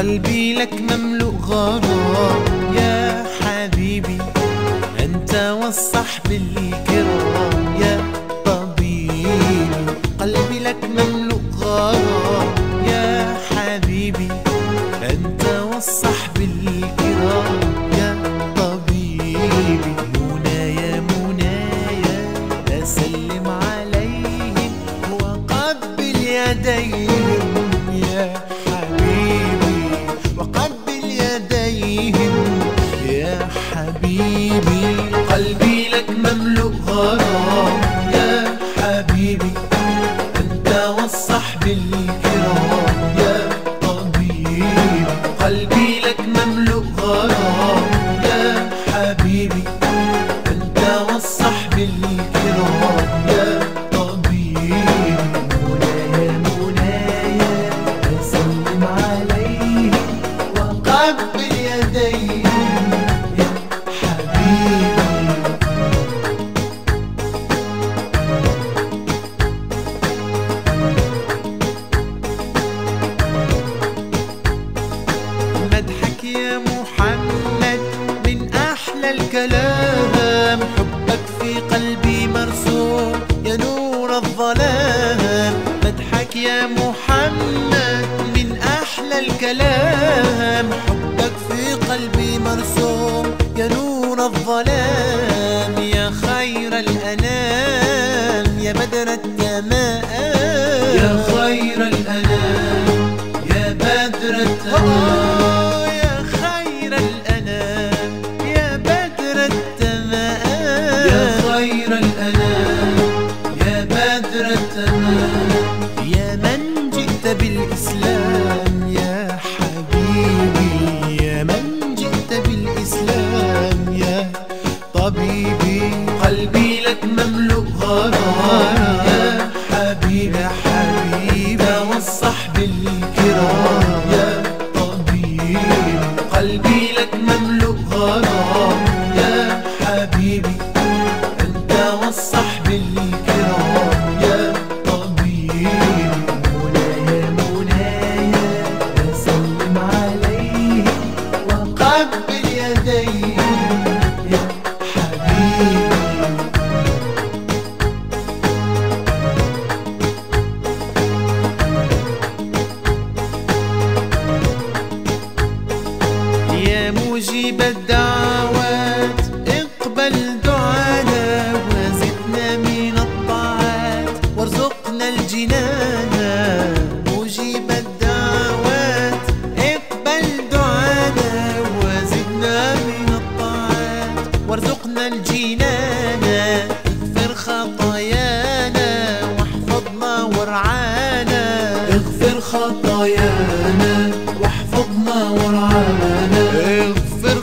قلبي لك مملوء غرام يا حبيبي، أنت والصحب الكرام يا طبيبي. قلبي لك مملوء غرام يا حبيبي، أنت والصحب الكرام يا طبيبي. منايا منايا أسلم عليهم وقبل يديهم يا حبيبي، وقبل يديهم يا حبيبي. قلبي لك مملوء غرام يا حبيبي، أنت والصحب الكرام يا طبيبي. قلبي لك مملوء غرام يا حبيبي، أنت والصحب الكرام يا طبيبي. منايا منايا أسلم عليهم وقبل يديهم يا حبيبي. مدحك يا محمد من أحلى الكلام، حبك في قلبي مرسوم يا نور الظلام. مدحك يا محمد من أحلى الكلام، حبك في قلبي مرسوم يا نور الظلام. يا خير الأنام يا بدر التمام، يا خير الأنام يا بدر التمام، يا خير الأنام يا بدر التمام، يا خير الأنام يا بدر التمام. يا من جئت بالإسلام يا حبيبي، يا من جئت بالإسلام يا طبيبي. قلبي لك مملوء غرام يا حبيبي، يا حبيبي والصحب الكرام يا طبيبي. قلبي لك مملوء غرام يا حبيبي، أنت والصحب الكرام يا طبيبي. منايا منايا أسلم عليهم وقبل يديهم يا حبيبي. يا مجيب الدعوات اقبل دعانا، وزدنا من الطاعات وارزقنا الجنانا. مجيب الدعوات اقبل دعانا، وزدنا من الطاعات وارزقنا الجنانا. اغفر خطايانا واحفظنا وارعانا، اغفر خطايانا واحفظنا وارعانا، اغفر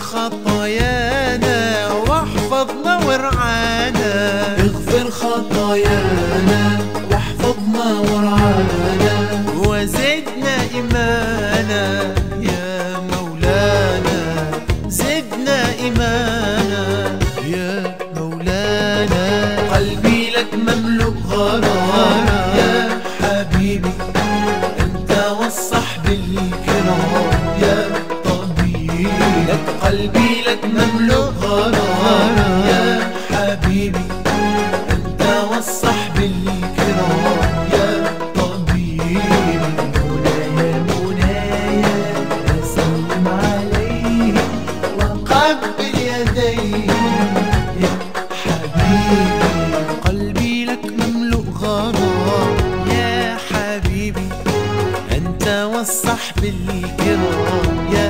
خطايانا واحفظنا وارعانا، اغفر خطايانا واحفظنا وارعانا. وزدنا إيمانا يا مولانا، زدنا إيمانا يا مولانا. قلبي لك مملوء غرام يا حبيبي، أنت والصحب الكرام يا طبيبي. قلبي لك مملوء غرام يا حبيبي، أنت والصحب الكرام يا طبيبي. منايا منايا أسلم عليهم وقبل يديهم يا حبيبي. قلبي لك مملوء غرام يا حبيبي، أنت والصحب الكرام يا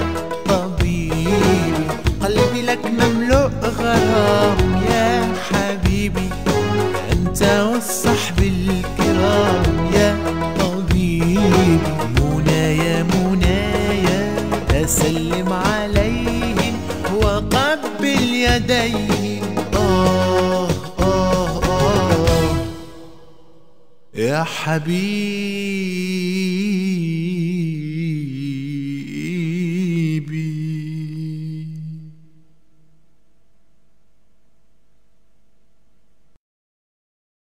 طبيبي. قلبي لك مملوء غرام يا حبيبي، أنت والصحب الكرام يا طبيبي. منايا منايا أسلم عليهم وقبل يديهم يا حبيبي.